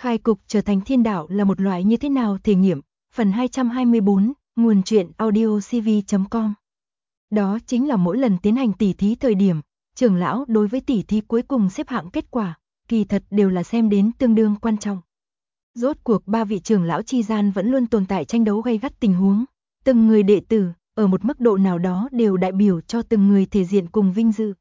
Khai cục trở thành thiên đạo là một loại như thế nào thể nghiệm, phần 224, nguồn truyện audiocv.com. Đó chính là mỗi lần tiến hành tỉ thí thời điểm, trưởng lão đối với tỉ thí cuối cùng xếp hạng kết quả, kỳ thật đều là xem đến tương đương quan trọng. Rốt cuộc ba vị trưởng lão chi gian vẫn luôn tồn tại tranh đấu gay gắt tình huống, từng người đệ tử, ở một mức độ nào đó đều đại biểu cho từng người thể diện cùng vinh dự.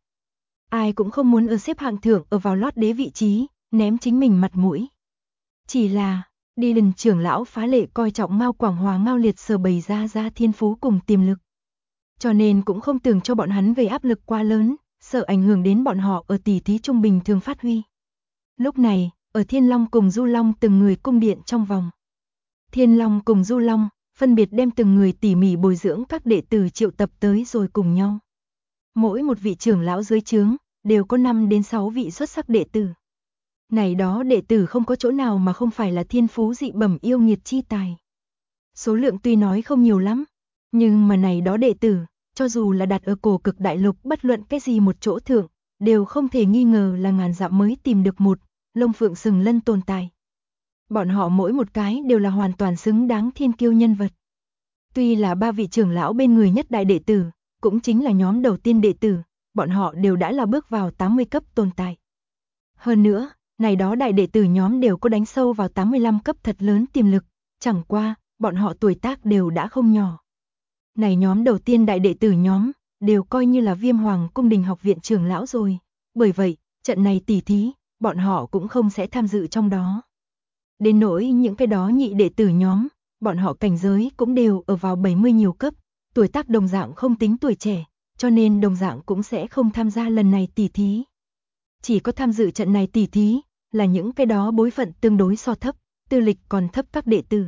Ai cũng không muốn ở xếp hạng thượng ở vào lót đế vị trí, ném chính mình mặt mũi. Chỉ là, Dylan trưởng lão phá lệ coi trọng Mao Quảng Hòa Mao Liệt sở bày ra thiên phú cùng tiềm lực. Cho nên cũng không tưởng cho bọn hắn gây áp lực quá lớn, sợ ảnh hưởng đến bọn họ ở tỉ thí trung bình thường phát huy. Lúc này, ở Thiên Long cùng Du Long từng người cung điện trong vòng. Thiên Long cùng Du Long, phân biệt đem từng người tỉ mỉ bồi dưỡng các đệ tử triệu tập tới rồi cùng nhau. Mỗi một vị trưởng lão dưới trướng, đều có 5 đến 6 vị xuất sắc đệ tử. Này đó đệ tử không có chỗ nào mà không phải là thiên phú dị bẩm yêu nghiệt chi tài. Số lượng tuy nói không nhiều lắm, nhưng mà này đó đệ tử, cho dù là đặt ở cổ cực đại lục bất luận cái gì một chỗ thượng, đều không thể nghi ngờ là ngàn dặm mới tìm được một lông phượng sừng lân tồn tại. Bọn họ mỗi một cái đều là hoàn toàn xứng đáng thiên kiêu nhân vật. Tuy là ba vị trưởng lão bên người nhất đại đệ tử, cũng chính là nhóm đầu tiên đệ tử, bọn họ đều đã là bước vào 80 cấp tồn tại. Hơn nữa, này đó đại đệ tử nhóm đều có đánh sâu vào 85 cấp thật lớn tiềm lực, chẳng qua, bọn họ tuổi tác đều đã không nhỏ. Này nhóm đầu tiên đại đệ tử nhóm, đều coi như là Viêm Hoàng cung đình học viện trưởng lão rồi, bởi vậy, trận này tỉ thí, bọn họ cũng không sẽ tham dự trong đó. Đến nỗi những cái đó nhị đệ tử nhóm, bọn họ cảnh giới cũng đều ở vào 70 nhiều cấp, tuổi tác đồng dạng không tính tuổi trẻ, cho nên đồng dạng cũng sẽ không tham gia lần này tỉ thí. Chỉ có tham dự trận này tỉ thí, là những cái đó bối phận tương đối so thấp, tư lịch còn thấp các đệ tử.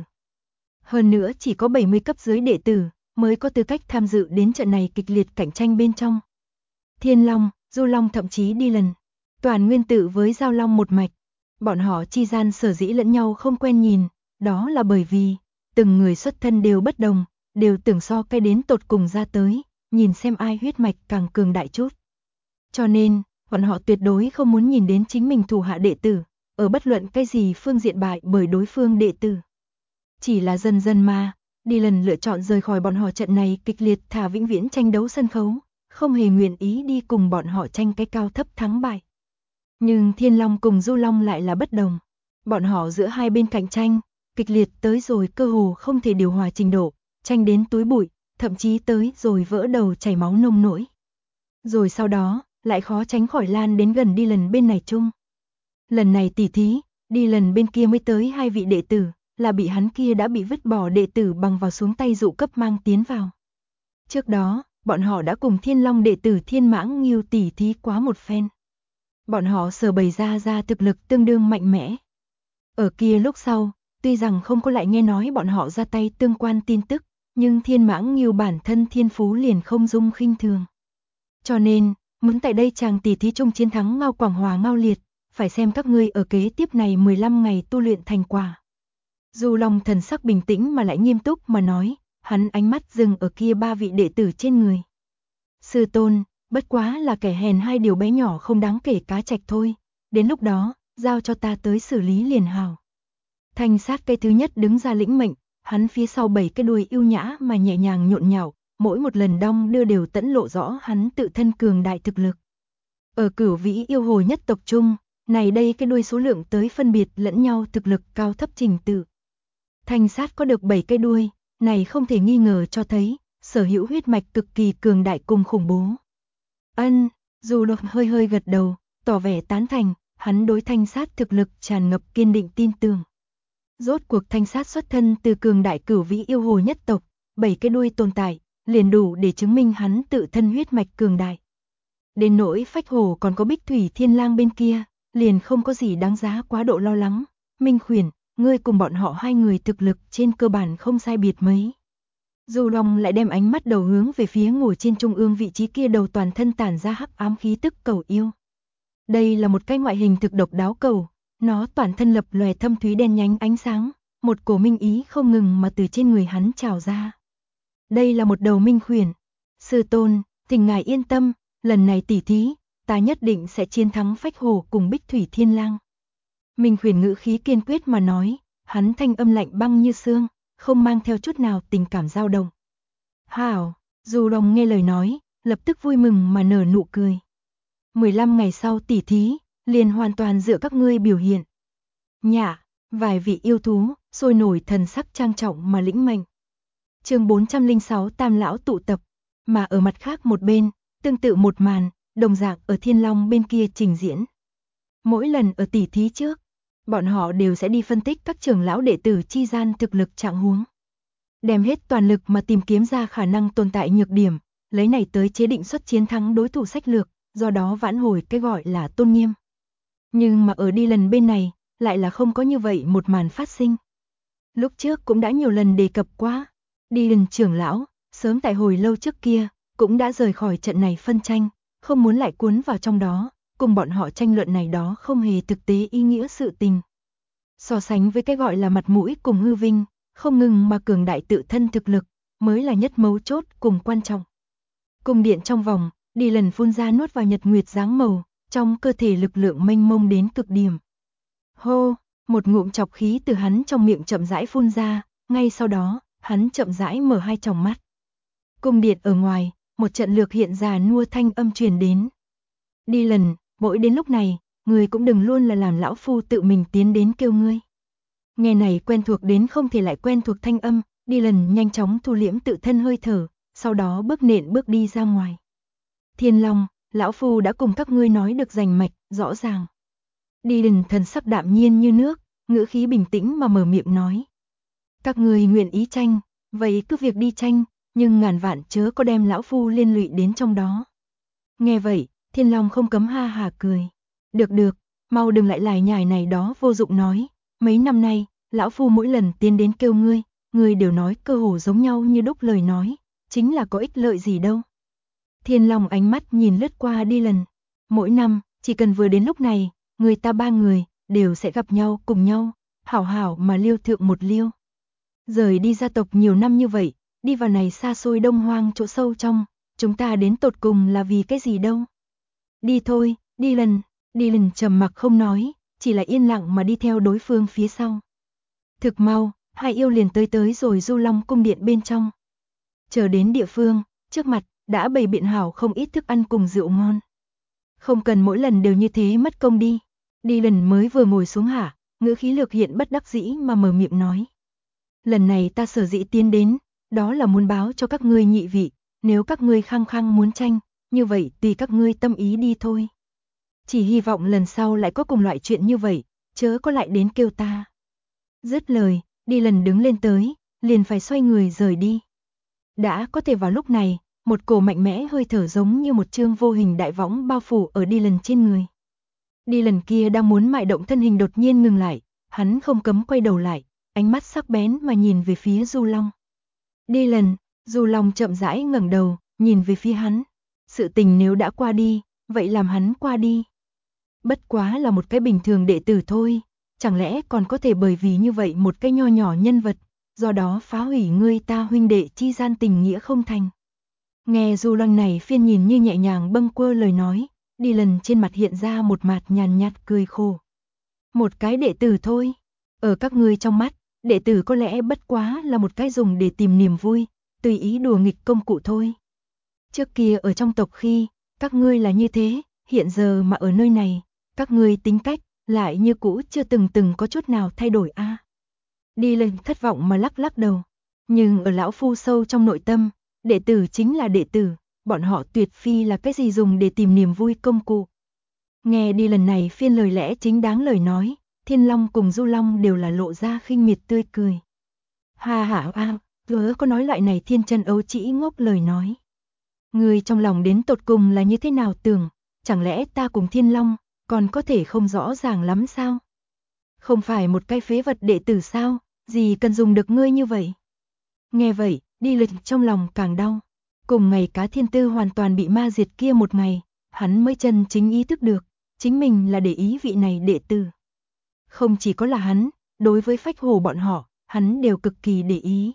Hơn nữa chỉ có 70 cấp dưới đệ tử, mới có tư cách tham dự đến trận này kịch liệt cạnh tranh bên trong. Thiên Long, Du Long thậm chí Dylan, toàn nguyên tử với Giao Long một mạch. Bọn họ chi gian sở dĩ lẫn nhau không quen nhìn, đó là bởi vì, từng người xuất thân đều bất đồng, đều tưởng so cái đến tột cùng ra tới, nhìn xem ai huyết mạch càng cường đại chút. Cho nên, bọn họ tuyệt đối không muốn nhìn đến chính mình thủ hạ đệ tử, ở bất luận cái gì phương diện bại bởi đối phương đệ tử. Chỉ là dần dần mà, Dylan lựa chọn rời khỏi bọn họ trận này kịch liệt thả vĩnh viễn tranh đấu sân khấu, không hề nguyện ý đi cùng bọn họ tranh cái cao thấp thắng bại. Nhưng Thiên Long cùng Du Long lại là bất đồng. Bọn họ giữa hai bên cạnh tranh, kịch liệt tới rồi cơ hồ không thể điều hòa trình độ, tranh đến túi bụi, thậm chí tới rồi vỡ đầu chảy máu nông nỗi. Rồi sau đó, lại khó tránh khỏi lan đến gần Dylan bên này chung. Lần này tỉ thí, Dylan bên kia mới tới 2 vị đệ tử, là bị hắn kia đã bị vứt bỏ đệ tử bằng vào xuống tay dụ cấp mang tiến vào. Trước đó, bọn họ đã cùng Thiên Long đệ tử Thiên Mãng Nghiêu tỉ thí quá một phen. Bọn họ sở bày ra thực lực tương đương mạnh mẽ. Ở kia lúc sau, tuy rằng không có lại nghe nói bọn họ ra tay tương quan tin tức, nhưng Thiên Mãng Nghiêu bản thân thiên phú liền không dung khinh thường. Cho nên, muốn tại đây chàng tỉ thí chung chiến thắng Mao Quảng Hòa Mao Liệt, phải xem các ngươi ở kế tiếp này 15 ngày tu luyện thành quả. Du Long thần sắc bình tĩnh mà lại nghiêm túc mà nói, hắn ánh mắt dừng ở kia 3 vị đệ tử trên người. Sư tôn, bất quá là kẻ hèn 2 điều bé nhỏ không đáng kể cá trạch thôi, đến lúc đó, giao cho ta tới xử lý liền hào. Thanh Sát cây thứ nhất đứng ra lĩnh mệnh, hắn phía sau 7 cái đuôi yêu nhã mà nhẹ nhàng nhộn nhạo, mỗi một lần đong đưa đều tẫn lộ rõ hắn tự thân cường đại thực lực. Ở Cửu Vĩ yêu hồ nhất tộc trung, này đây cái đuôi số lượng tới phân biệt lẫn nhau thực lực cao thấp trình tự. Thanh Sát có được 7 cái đuôi, này không thể nghi ngờ cho thấy, sở hữu huyết mạch cực kỳ cường đại cùng khủng bố. Ân, Du Long hơi gật đầu, tỏ vẻ tán thành, hắn đối Thanh Sát thực lực tràn ngập kiên định tin tưởng. Rốt cuộc Thanh Sát xuất thân từ cường đại Cửu Vĩ yêu hồ nhất tộc, 7 cái đuôi tồn tại, liền đủ để chứng minh hắn tự thân huyết mạch cường đại. Đến nỗi Phách Hổ còn có Bích Thủy Thiên Lang bên kia, liền không có gì đáng giá quá độ lo lắng. Minh Khuyển, ngươi cùng bọn họ 2 người thực lực trên cơ bản không sai biệt mấy. Du Long lại đem ánh mắt đầu hướng về phía ngồi trên trung ương vị trí kia đầu toàn thân tản ra hắc ám khí tức cầu yêu. Đây là một cái ngoại hình thực độc đáo cầu, nó toàn thân lập lòe thâm thúy đen nhánh ánh sáng, một cổ minh ý không ngừng mà từ trên người hắn trào ra. Đây là một đầu Minh Khuyển. Sư tôn, thỉnh ngài yên tâm, lần này tỉ thí, ta nhất định sẽ chiến thắng Phách Hổ cùng Bích Thủy Thiên Lang. Minh Khuyển ngữ khí kiên quyết mà nói, hắn thanh âm lạnh băng như xương, không mang theo chút nào tình cảm dao động. Hảo, Du Long nghe lời nói, lập tức vui mừng mà nở nụ cười. 15 ngày sau tỉ thí, liền hoàn toàn dựa các ngươi biểu hiện. Nhạ, vài vị yêu thú, sôi nổi thần sắc trang trọng mà lĩnh mệnh. Chương 406 Tam lão tụ tập, mà ở mặt khác một bên, tương tự một màn, đồng dạng ở Thiên Long bên kia trình diễn. Mỗi lần ở tỉ thí trước, bọn họ đều sẽ đi phân tích các trưởng lão đệ tử chi gian thực lực trạng huống. Đem hết toàn lực mà tìm kiếm ra khả năng tồn tại nhược điểm, lấy này tới chế định suất chiến thắng đối thủ sách lược, do đó vãn hồi cái gọi là tôn nghiêm. Nhưng mà ở đi lần bên này, lại là không có như vậy một màn phát sinh. Lúc trước cũng đã nhiều lần đề cập qua, đi lần trưởng lão, sớm tại hồi lâu trước kia, cũng đã rời khỏi trận này phân tranh, không muốn lại cuốn vào trong đó, cùng bọn họ tranh luận này đó không hề thực tế ý nghĩa sự tình. So sánh với cái gọi là mặt mũi cùng hư vinh, không ngừng mà cường đại tự thân thực lực, mới là nhất mấu chốt cùng quan trọng. Cung điện trong vòng, đi lần phun ra nuốt vào nhật nguyệt dáng màu, trong cơ thể lực lượng mênh mông đến cực điểm. Hô, một ngụm chọc khí từ hắn trong miệng chậm rãi phun ra, ngay sau đó, hắn chậm rãi mở hai tròng mắt. Cung điện ở ngoài, một trận lược hiện ra nua thanh âm truyền đến. Đi lần, mỗi đến lúc này, người cũng đừng luôn là làm lão phu tự mình tiến đến kêu ngươi. Nghe này quen thuộc đến không thể lại quen thuộc thanh âm, đi lần nhanh chóng thu liễm tự thân hơi thở, sau đó bước nện bước đi ra ngoài. Thiên Long, lão phu đã cùng các ngươi nói được rành mạch, rõ ràng. Đi lần thần sắc đạm nhiên như nước, ngữ khí bình tĩnh mà mở miệng nói. Các ngươi nguyện ý tranh, vậy cứ việc đi tranh, nhưng ngàn vạn chớ có đem lão phu liên lụy đến trong đó. Nghe vậy, Thiên Long không cấm ha hà cười. Được được, mau đừng lại lải nhải này đó vô dụng nói. Mấy năm nay, lão phu mỗi lần tiến đến kêu ngươi đều nói cơ hồ giống nhau như đúc lời nói, chính là có ích lợi gì đâu. Thiên Long ánh mắt nhìn lướt qua đi lần. Mỗi năm, chỉ cần vừa đến lúc này, người ta ba người, đều sẽ gặp nhau cùng nhau, hảo hảo mà liêu thượng một liêu. Rời đi gia tộc nhiều năm như vậy, đi vào này xa xôi đông hoang chỗ sâu trong, chúng ta đến tột cùng là vì cái gì đâu. Đi thôi, đi lần trầm mặc không nói, chỉ là yên lặng mà đi theo đối phương phía sau. Thực mau, hai yêu liền tới rồi Du Long cung điện bên trong. Chờ đến địa phương, trước mặt, đã bày biện hảo không ít thức ăn cùng rượu ngon. Không cần mỗi lần đều như thế mất công đi. Đi lần mới vừa ngồi xuống hả, ngữ khí lược hiện bất đắc dĩ mà mở miệng nói. Lần này ta sở dĩ tiến đến, đó là muốn báo cho các ngươi nhị vị, nếu các ngươi khăng khăng muốn tranh, như vậy tùy các ngươi tâm ý đi thôi. Chỉ hy vọng lần sau lại có cùng loại chuyện như vậy, chớ có lại đến kêu ta. Dứt lời, đi lần đứng lên tới, liền phải xoay người rời đi. Đã có thể vào lúc này, một cổ mạnh mẽ hơi thở giống như một chương vô hình đại võng bao phủ ở đi lần trên người. Đi lần kia đang muốn mại động thân hình đột nhiên ngừng lại, hắn không cấm quay đầu lại, ánh mắt sắc bén mà nhìn về phía Du Long. Đi lần, Du Long chậm rãi ngẩng đầu, nhìn về phía hắn. Sự tình nếu đã qua đi, vậy làm hắn qua đi. Bất quá là một cái bình thường đệ tử thôi, chẳng lẽ còn có thể bởi vì như vậy một cái nho nhỏ nhân vật, do đó phá hủy ngươi ta huynh đệ chi gian tình nghĩa không thành. Nghe Du Long này phiên nhìn như nhẹ nhàng bâng quơ lời nói, đi lần trên mặt hiện ra một mặt nhàn nhạt cười khổ. Một cái đệ tử thôi, ở các ngươi trong mắt, đệ tử có lẽ bất quá là một cái dùng để tìm niềm vui, tùy ý đùa nghịch công cụ thôi. Trước kia ở trong tộc khi, các ngươi là như thế, hiện giờ mà ở nơi này, các ngươi tính cách, lại như cũ chưa từng có chút nào thay đổi a. Đi lên thất vọng mà lắc lắc đầu, nhưng ở lão phu sâu trong nội tâm, đệ tử chính là đệ tử, bọn họ tuyệt phi là cái gì dùng để tìm niềm vui công cụ. Nghe đi lần này phiên lời lẽ chính đáng lời nói, Thiên Long cùng Du Long đều là lộ ra khinh miệt tươi cười. Ha ha a, gớ có nói loại này thiên chân ấu trĩ ngốc lời nói. Người trong lòng đến tột cùng là như thế nào tưởng, chẳng lẽ ta cùng Thiên Long, còn có thể không rõ ràng lắm sao? Không phải một cái phế vật đệ tử sao, gì cần dùng được ngươi như vậy? Nghe vậy, đi lịch trong lòng càng đau. Cùng ngày cá thiên tư hoàn toàn bị ma diệt kia một ngày, hắn mới chân chính ý thức được, chính mình là để ý vị này đệ tử. Không chỉ có là hắn, đối với phách hồ bọn họ, hắn đều cực kỳ để ý.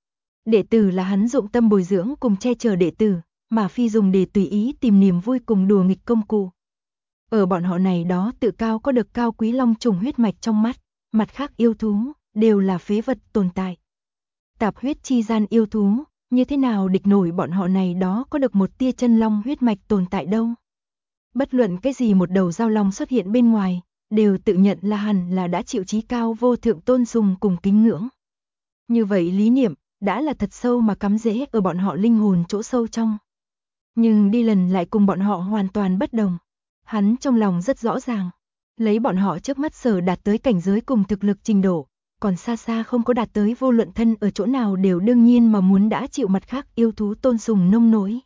Đệ tử là hắn dụng tâm bồi dưỡng cùng che chở đệ tử, mà phi dùng để tùy ý tìm niềm vui cùng đùa nghịch công cụ. Ở bọn họ này đó tự cao có được cao quý long trùng huyết mạch trong mắt, mặt khác yêu thú, đều là phế vật tồn tại. Tạp huyết chi gian yêu thú, như thế nào địch nổi bọn họ này đó có được một tia chân long huyết mạch tồn tại đâu. Bất luận cái gì một đầu giao long xuất hiện bên ngoài, đều tự nhận là hẳn là đã chịu trí cao vô thượng tôn sùng cùng kính ngưỡng. Như vậy lý niệm, đã là thật sâu mà cắm rễ ở bọn họ linh hồn chỗ sâu trong. Nhưng Dylan lại cùng bọn họ hoàn toàn bất đồng. Hắn trong lòng rất rõ ràng, lấy bọn họ trước mắt sở đạt tới cảnh giới cùng thực lực trình độ, còn xa xa không có đạt tới vô luận thân ở chỗ nào đều đương nhiên mà muốn đã chịu mặt khác yêu thú tôn sùng nông nỗi.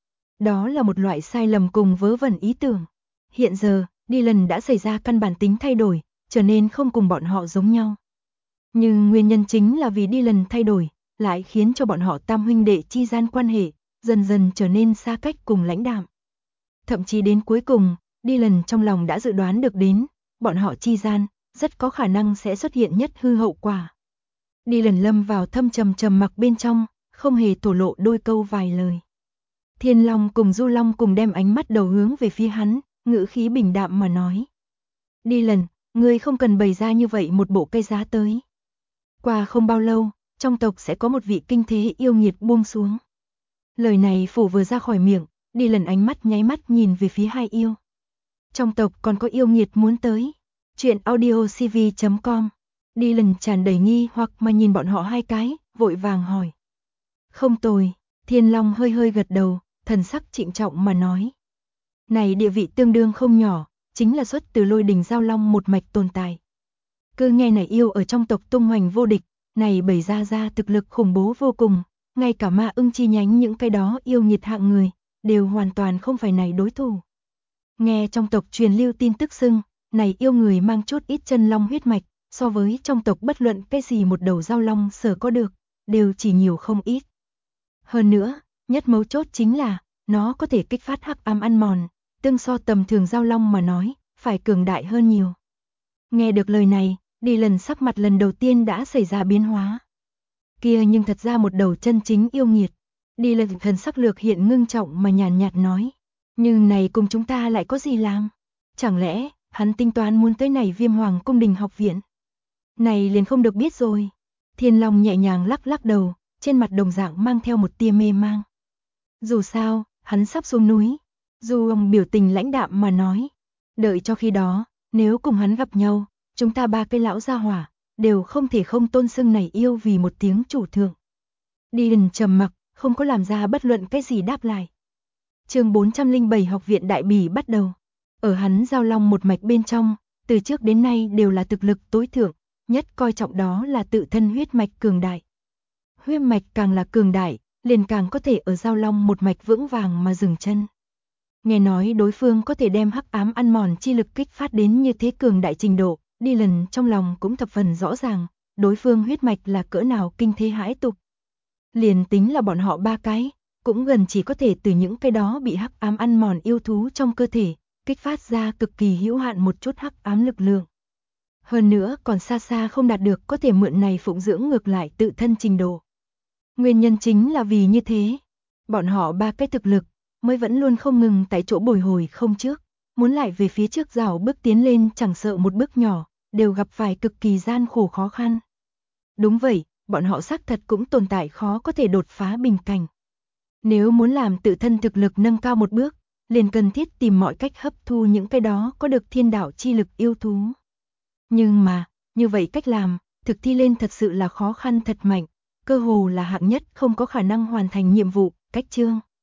Đó là một loại sai lầm cùng vớ vẩn ý tưởng. Hiện giờ, Dylan đã xảy ra căn bản tính thay đổi, trở nên không cùng bọn họ giống nhau. Nhưng nguyên nhân chính là vì Dylan thay đổi, lại khiến cho bọn họ tam huynh đệ chi gian quan hệ, dần dần trở nên xa cách cùng lãnh đạm. Thậm chí đến cuối cùng, Dylan trong lòng đã dự đoán được đến, bọn họ chi gian, rất có khả năng sẽ xuất hiện nhất hư hậu quả. Dylan lâm vào thâm trầm mặc bên trong, không hề thổ lộ đôi câu vài lời. Thiên Long cùng Du Long cùng đem ánh mắt đầu hướng về phía hắn, ngữ khí bình đạm mà nói. Dylan, ngươi không cần bày ra như vậy một bộ cây giá tới. Qua không bao lâu, trong tộc sẽ có một vị kinh thế yêu nghiệt buông xuống. Lời này phủ vừa ra khỏi miệng, Dylan ánh mắt nháy mắt nhìn về phía hai yêu. Trong tộc còn có yêu nghiệt muốn tới. Chuyện audiocv.com. Dylan tràn đầy nghi hoặc mà nhìn bọn họ hai cái, vội vàng hỏi. Không tồi, Thiên Long hơi hơi gật đầu, thần sắc trịnh trọng mà nói. Này địa vị tương đương không nhỏ, chính là xuất từ Lôi Đình Giao Long một mạch tồn tại. Cứ nghe này yêu ở trong tộc tung hoành vô địch, này bày ra thực lực khủng bố vô cùng, ngay cả ma ưng chi nhánh những cái đó yêu nghiệt hạng người, đều hoàn toàn không phải này đối thủ. Nghe trong tộc truyền lưu tin tức xưng, này yêu người mang chút ít chân long huyết mạch, so với trong tộc bất luận cái gì một đầu giao long sở có được, đều chỉ nhiều không ít. Hơn nữa, nhất mấu chốt chính là, nó có thể kích phát hắc ám ăn mòn, tương so tầm thường giao long mà nói, phải cường đại hơn nhiều. Nghe được lời này, Dylan sắc mặt lần đầu tiên đã xảy ra biến hóa. Kia nhưng thật ra một đầu chân chính yêu nghiệt. Dylan thần sắc lược hiện ngưng trọng mà nhàn nhạt nói. Nhưng này cùng chúng ta lại có gì làm? Chẳng lẽ, hắn tính toán muốn tới này Viêm Hoàng cung đình học viện? Này liền không được biết rồi. Thiên Long nhẹ nhàng lắc lắc đầu, trên mặt đồng dạng mang theo một tia mê mang. Dù sao, hắn sắp xuống núi. Dù ông biểu tình lãnh đạm mà nói. Đợi cho khi đó, nếu cùng hắn gặp nhau, chúng ta ba cái lão gia hỏa, đều không thể không tôn xưng này yêu vì một tiếng chủ thượng. Dylan trầm mặc, không có làm ra bất luận cái gì đáp lại. Chương 407 học viện Đại Bỉ bắt đầu. Ở hắn giao long một mạch bên trong, từ trước đến nay đều là thực lực tối thượng, nhất coi trọng đó là tự thân huyết mạch cường đại. Huyết mạch càng là cường đại, liền càng có thể ở giao long một mạch vững vàng mà dừng chân. Nghe nói đối phương có thể đem hắc ám ăn mòn chi lực kích phát đến như thế cường đại trình độ, Dylan trong lòng cũng thập phần rõ ràng, đối phương huyết mạch là cỡ nào kinh thế hãi tục. Liền tính là bọn họ ba cái, cũng gần chỉ có thể từ những cái đó bị hắc ám ăn mòn yêu thú trong cơ thể, kích phát ra cực kỳ hữu hạn một chút hắc ám lực lượng. Hơn nữa còn xa xa không đạt được có thể mượn này phụng dưỡng ngược lại tự thân trình độ. Nguyên nhân chính là vì như thế, bọn họ ba cái thực lực mới vẫn luôn không ngừng tại chỗ bồi hồi không trước, muốn lại về phía trước rảo bước tiến lên chẳng sợ một bước nhỏ, đều gặp phải cực kỳ gian khổ khó khăn. Đúng vậy, bọn họ xác thật cũng tồn tại khó có thể đột phá bình cảnh. Nếu muốn làm tự thân thực lực nâng cao một bước, liền cần thiết tìm mọi cách hấp thu những cái đó có được thiên đạo chi lực yêu thú. Nhưng mà, như vậy cách làm, thực thi lên thật sự là khó khăn thật mạnh, cơ hồ là hạng nhất không có khả năng hoàn thành nhiệm vụ, cách chương.